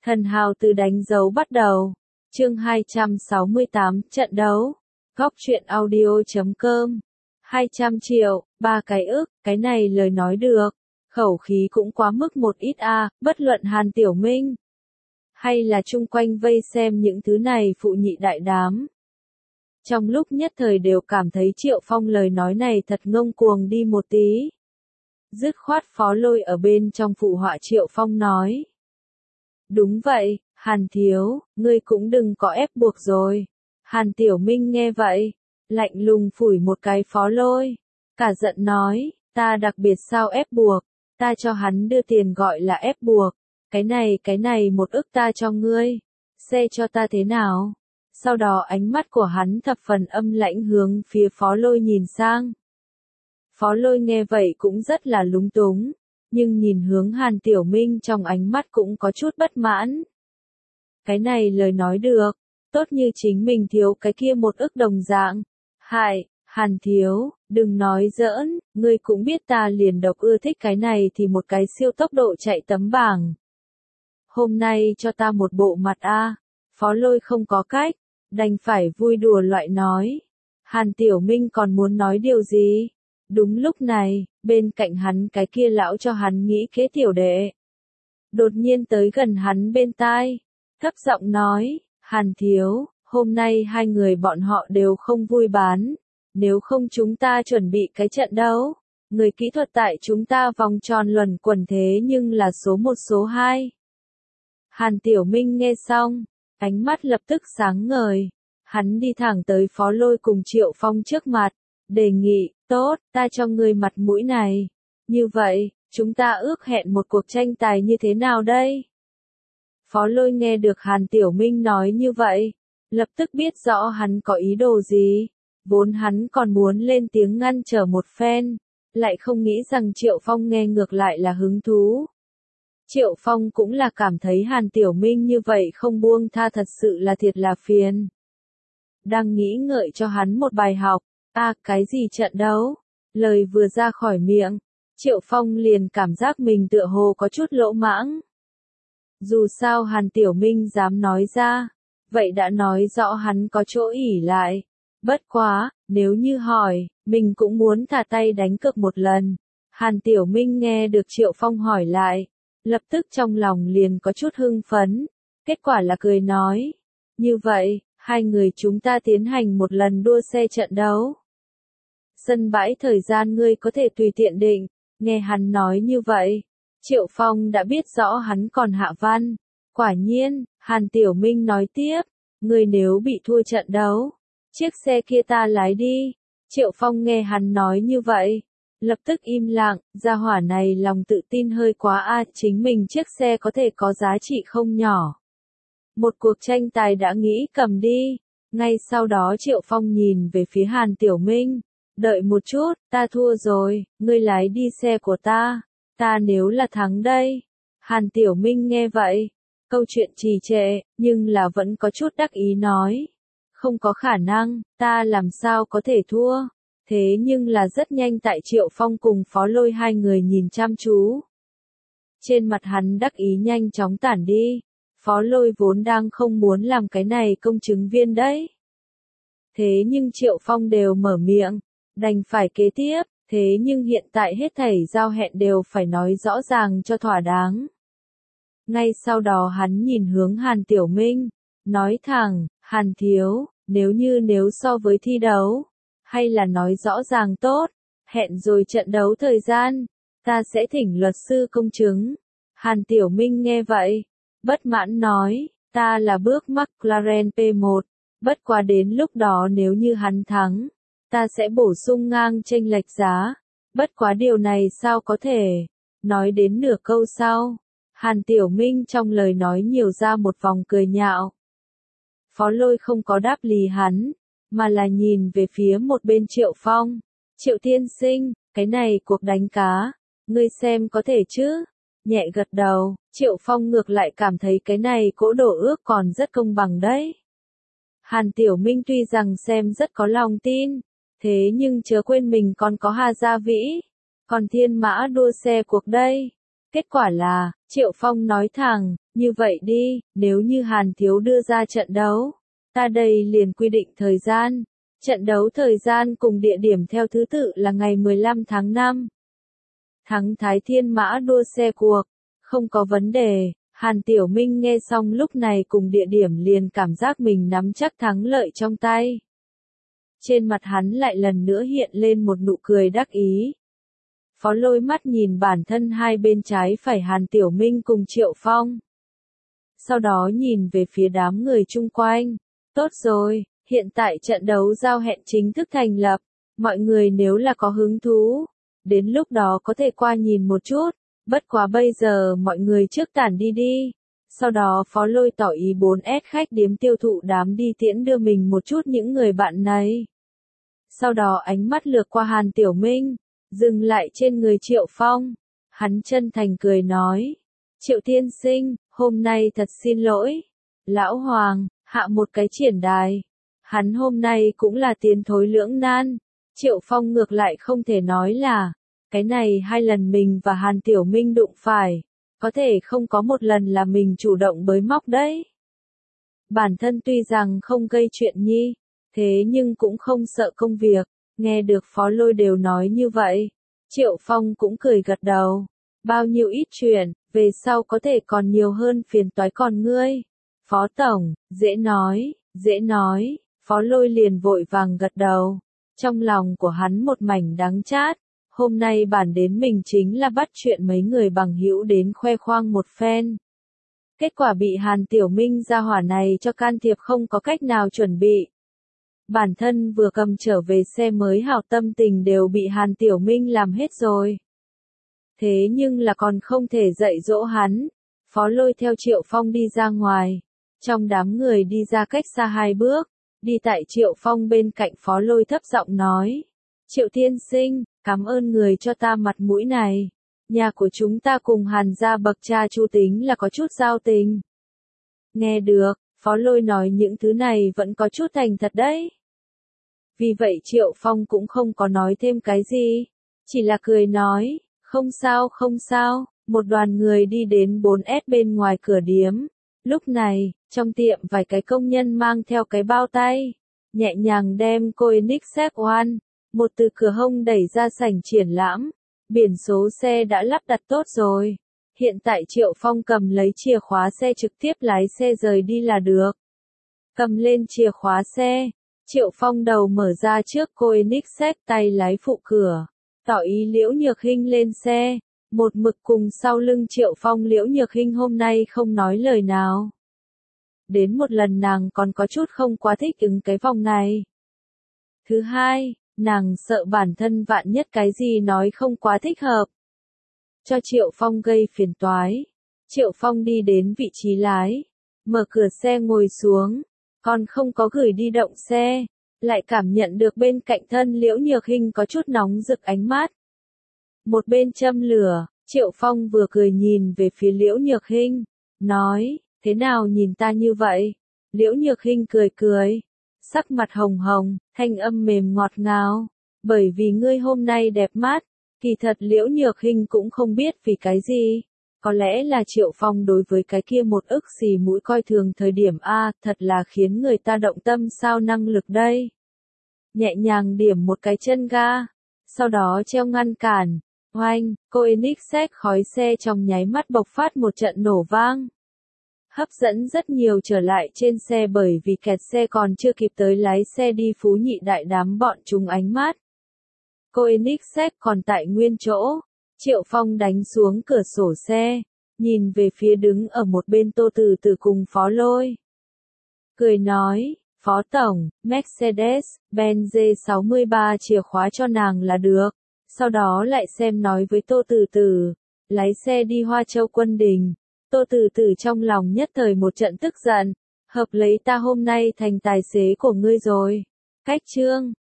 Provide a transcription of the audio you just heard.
Thần hào từ đánh dấu bắt đầu. Chương 268 trận đấu. Góc truyện audio.com. 200 triệu, 3 cái ức, cái này lời nói được. Khẩu khí cũng quá mức một ít a, bất luận Hàn Tiểu Minh. Hay là chung quanh vây xem những thứ này phụ nhị đại đám. Trong lúc nhất thời đều cảm thấy Triệu Phong lời nói này thật ngông cuồng đi một tí. Dứt khoát Phó Lôi ở bên trong phụ họa Triệu Phong nói. Đúng vậy, Hàn Thiếu, ngươi cũng đừng có ép buộc rồi. Hàn Tiểu Minh nghe vậy, lạnh lùng phủi một cái Phó Lôi. Cả giận nói, ta đặc biệt sao ép buộc, ta cho hắn đưa tiền gọi là ép buộc. Cái này 1 ức ta cho ngươi, xe cho ta thế nào? Sau đó ánh mắt của hắn thập phần âm lãnh hướng phía Phó Lôi nhìn sang. Phó Lôi nghe vậy cũng rất là lúng túng, nhưng nhìn hướng Hàn Tiểu Minh trong ánh mắt cũng có chút bất mãn. Cái này lời nói được, tốt như chính mình thiếu cái kia 1 ức đồng dạng. Hàn Thiếu, đừng nói giỡn, ngươi cũng biết ta liền độc ưa thích cái này thì một cái siêu tốc độ chạy tấm bảng. Hôm nay cho ta một bộ mặt a. Phó Lôi không có cách, đành phải vui đùa loại nói. Hàn Tiểu Minh còn muốn nói điều gì? Đúng lúc này, bên cạnh hắn cái kia lão cho hắn nghĩ kế tiểu đệ. Đột nhiên tới gần hắn bên tai, thấp giọng nói, Hàn Thiếu, hôm nay hai người bọn họ đều không vui bán, nếu không chúng ta chuẩn bị cái trận đấu. Người kỹ thuật tại chúng ta vòng tròn luẩn quẩn thế nhưng là số 1 số 2. Hàn Tiểu Minh nghe xong, ánh mắt lập tức sáng ngời, hắn đi thẳng tới Phó Lôi cùng Triệu Phong trước mặt, đề nghị, tốt, ta cho ngươi mặt mũi này. Như vậy, chúng ta ước hẹn một cuộc tranh tài như thế nào đây? Phó Lôi nghe được Hàn Tiểu Minh nói như vậy, lập tức biết rõ hắn có ý đồ gì, vốn hắn còn muốn lên tiếng ngăn trở một phen, lại không nghĩ rằng Triệu Phong nghe ngược lại là hứng thú. Triệu Phong cũng là cảm thấy Hàn Tiểu Minh như vậy không buông tha thật sự là thiệt là phiền. Đang nghĩ ngợi cho hắn một bài học, cái gì trận đấu? Lời vừa ra khỏi miệng, Triệu Phong liền cảm giác mình tựa hồ có chút lỗ mãng. Dù sao Hàn Tiểu Minh dám nói ra, vậy đã nói rõ hắn có chỗ ỷ lại. Bất quá, nếu như hỏi, mình cũng muốn thả tay đánh cược một lần. Hàn Tiểu Minh nghe được Triệu Phong hỏi lại, lập tức trong lòng liền có chút hưng phấn, kết quả là cười nói. Như vậy, hai người chúng ta tiến hành một lần đua xe trận đấu. Sân bãi thời gian ngươi có thể tùy tiện định, nghe hắn nói như vậy. Triệu Phong đã biết rõ hắn còn hạ văn. Quả nhiên, Hàn Tiểu Minh nói tiếp, ngươi nếu bị thua trận đấu, chiếc xe kia ta lái đi. Triệu Phong nghe hắn nói như vậy, lập tức im lặng, gia hỏa này lòng tự tin hơi quá chính mình chiếc xe có thể có giá trị không nhỏ. Một cuộc tranh tài đã nghĩ cầm đi, ngay sau đó Triệu Phong nhìn về phía Hàn Tiểu Minh, đợi một chút, ta thua rồi, ngươi lái đi xe của ta nếu là thắng đây. Hàn Tiểu Minh nghe vậy, câu chuyện trì trệ, nhưng là vẫn có chút đắc ý nói. Không có khả năng, ta làm sao có thể thua. Thế nhưng là rất nhanh tại Triệu Phong cùng Phó Lôi hai người nhìn chăm chú. Trên mặt hắn đắc ý nhanh chóng tản đi. Phó Lôi vốn đang không muốn làm cái này công chứng viên đấy. Thế nhưng Triệu Phong đều mở miệng, đành phải kế tiếp, thế nhưng hiện tại hết thảy giao hẹn đều phải nói rõ ràng cho thỏa đáng. Ngay sau đó hắn nhìn hướng Hàn Tiểu Minh, nói thẳng, Hàn Thiếu, nếu so với thi đấu, hay là nói rõ ràng tốt, hẹn rồi trận đấu thời gian, ta sẽ thỉnh luật sư công chứng. Hàn Tiểu Minh nghe vậy, bất mãn nói, ta là bước McLaren P1, bất quá đến lúc đó nếu như hắn thắng, ta sẽ bổ sung ngang chênh lệch giá, bất quá điều này sao có thể. Nói đến nửa câu sau, Hàn Tiểu Minh trong lời nói nhiều ra một vòng cười nhạo. Phó Lôi không có đáp lý hắn, mà là nhìn về phía một bên Triệu Phong. Triệu tiên sinh, cái này cuộc đánh cá, ngươi xem có thể chứ? Nhẹ gật đầu, Triệu Phong ngược lại cảm thấy cái này cỗ đổ ước còn rất công bằng đấy. Hàn Tiểu Minh tuy rằng xem rất có lòng tin, thế nhưng chớ quên mình còn có Hà Gia Vĩ, còn thiên mã đua xe cuộc đây. Kết quả là, Triệu Phong nói thẳng, Như vậy đi, nếu như Hàn Thiếu đưa ra trận đấu, ta đây liền quy định thời gian. Trận đấu thời gian cùng địa điểm theo thứ tự là ngày 15 tháng 5. Thắng Thái Thiên Mã đua xe cuộc, không có vấn đề. Hàn Tiểu Minh nghe xong lúc này cùng địa điểm liền cảm giác mình nắm chắc thắng lợi trong tay. Trên mặt hắn lại lần nữa hiện lên một nụ cười đắc ý. Phó Lôi mắt nhìn bản thân hai bên trái phải Hàn Tiểu Minh cùng Triệu Phong. Sau đó nhìn về phía đám người chung quanh. Tốt rồi, hiện tại trận đấu giao hẹn chính thức thành lập. Mọi người nếu là có hứng thú, đến lúc đó có thể qua nhìn một chút. Bất quá bây giờ mọi người trước tản đi đi. Sau đó Phó Lôi tỏ ý 4S khách điếm tiêu thụ đám đi tiễn đưa mình một chút những người bạn này. Sau đó ánh mắt lướt qua Hàn Tiểu Minh, dừng lại trên người Triệu Phong. Hắn chân thành cười nói. Triệu tiên sinh, hôm nay thật xin lỗi. Lão Hoàng, hạ một cái triển đài. Hắn hôm nay cũng là tiến thối lưỡng nan. Triệu Phong ngược lại không thể nói là. Cái này hai lần mình và Hàn Tiểu Minh đụng phải. Có thể không có một lần là mình chủ động bới móc đấy. Bản thân tuy rằng không gây chuyện nhi. Thế nhưng cũng không sợ công việc. Nghe được Phó Lôi đều nói như vậy. Triệu Phong cũng cười gật đầu. Bao nhiêu ít chuyện, về sau có thể còn nhiều hơn phiền toái còn ngươi. Phó Tổng, dễ nói, dễ nói. Phó Lôi liền vội vàng gật đầu. Trong lòng của hắn một mảnh đắng chát. Hôm nay bản đến mình chính là bắt chuyện mấy người bằng hữu đến khoe khoang một phen. Kết quả bị Hàn Tiểu Minh gia hỏa này cho can thiệp không có cách nào chuẩn bị. Bản thân vừa cầm trở về xe mới hảo tâm tình đều bị Hàn Tiểu Minh làm hết rồi. Thế nhưng là còn không thể dạy dỗ hắn. Phó Lôi theo Triệu Phong đi ra ngoài. Trong đám người đi ra cách xa 2 bước. Đi tại Triệu Phong bên cạnh Phó Lôi thấp giọng nói. Triệu tiên sinh, cảm ơn người cho ta mặt mũi này. Nhà của chúng ta cùng Hàn gia bậc cha Chu tính là có chút giao tình. Nghe được, Phó Lôi nói những thứ này vẫn có chút thành thật đấy. Vì vậy Triệu Phong cũng không có nói thêm cái gì. Chỉ là cười nói, không sao không sao. Một đoàn người đi đến 4S bên ngoài cửa điếm. Lúc này, trong tiệm vài cái công nhân mang theo cái bao tay. Nhẹ nhàng đem Koenigsegg One. Một từ cửa hông đẩy ra sảnh triển lãm. Biển số xe đã lắp đặt tốt rồi. Hiện tại Triệu Phong cầm lấy chìa khóa xe trực tiếp lái xe rời đi là được. Cầm lên chìa khóa xe. Triệu Phong đầu mở ra trước Koenigsegg tay lái phụ cửa. Tỏ ý Liễu Nhược Hinh lên xe. Một mực cùng sau lưng Triệu Phong Liễu Nhược Hinh hôm nay không nói lời nào. Đến một lần nàng còn có chút không quá thích ứng cái vòng này. Thứ hai, nàng sợ bản thân vạn nhất cái gì nói không quá thích hợp. Cho Triệu Phong gây phiền toái. Triệu Phong đi đến vị trí lái. Mở cửa xe ngồi xuống. Còn không có gửi đi động xe. Lại cảm nhận được bên cạnh thân Liễu Nhược Hinh có chút nóng rực ánh mắt. Một bên châm lửa, Triệu Phong vừa cười nhìn về phía Liễu Nhược Hinh. Nói, thế nào nhìn ta như vậy? Liễu Nhược Hinh cười cười. Sắc mặt hồng hồng, thanh âm mềm ngọt ngào. Bởi vì ngươi hôm nay đẹp mắt. Kỳ thật Liễu Nhược Hinh cũng không biết vì cái gì. Có lẽ là Triệu Phong đối với cái kia một ức xì mũi coi thường thời điểm A, thật là khiến người ta động tâm sao năng lực đây. Nhẹ nhàng điểm một cái chân ga. Sau đó treo ngăn cản. Oanh, Koenigsegg khói xe trong nháy mắt bộc phát một trận nổ vang. Hấp dẫn rất nhiều trở lại trên xe bởi vì kẹt xe còn chưa kịp tới lái xe đi Phú Nhị Đại đám bọn chúng ánh mắt. Koenigsegg còn tại nguyên chỗ. Triệu Phong đánh xuống cửa sổ xe. Nhìn về phía đứng ở một bên Tô Từ Từ cùng Phó Lôi. Cười nói, Phó Tổng, Mercedes-Benz G63 chìa khóa cho nàng là được. Sau đó lại xem nói với Tô Từ Từ. Lái xe đi Hoa Châu Quân Đình. Tô Từ Từ trong lòng nhất thời một trận tức giận. Hợp lấy ta hôm nay thành tài xế của ngươi rồi. Cách chương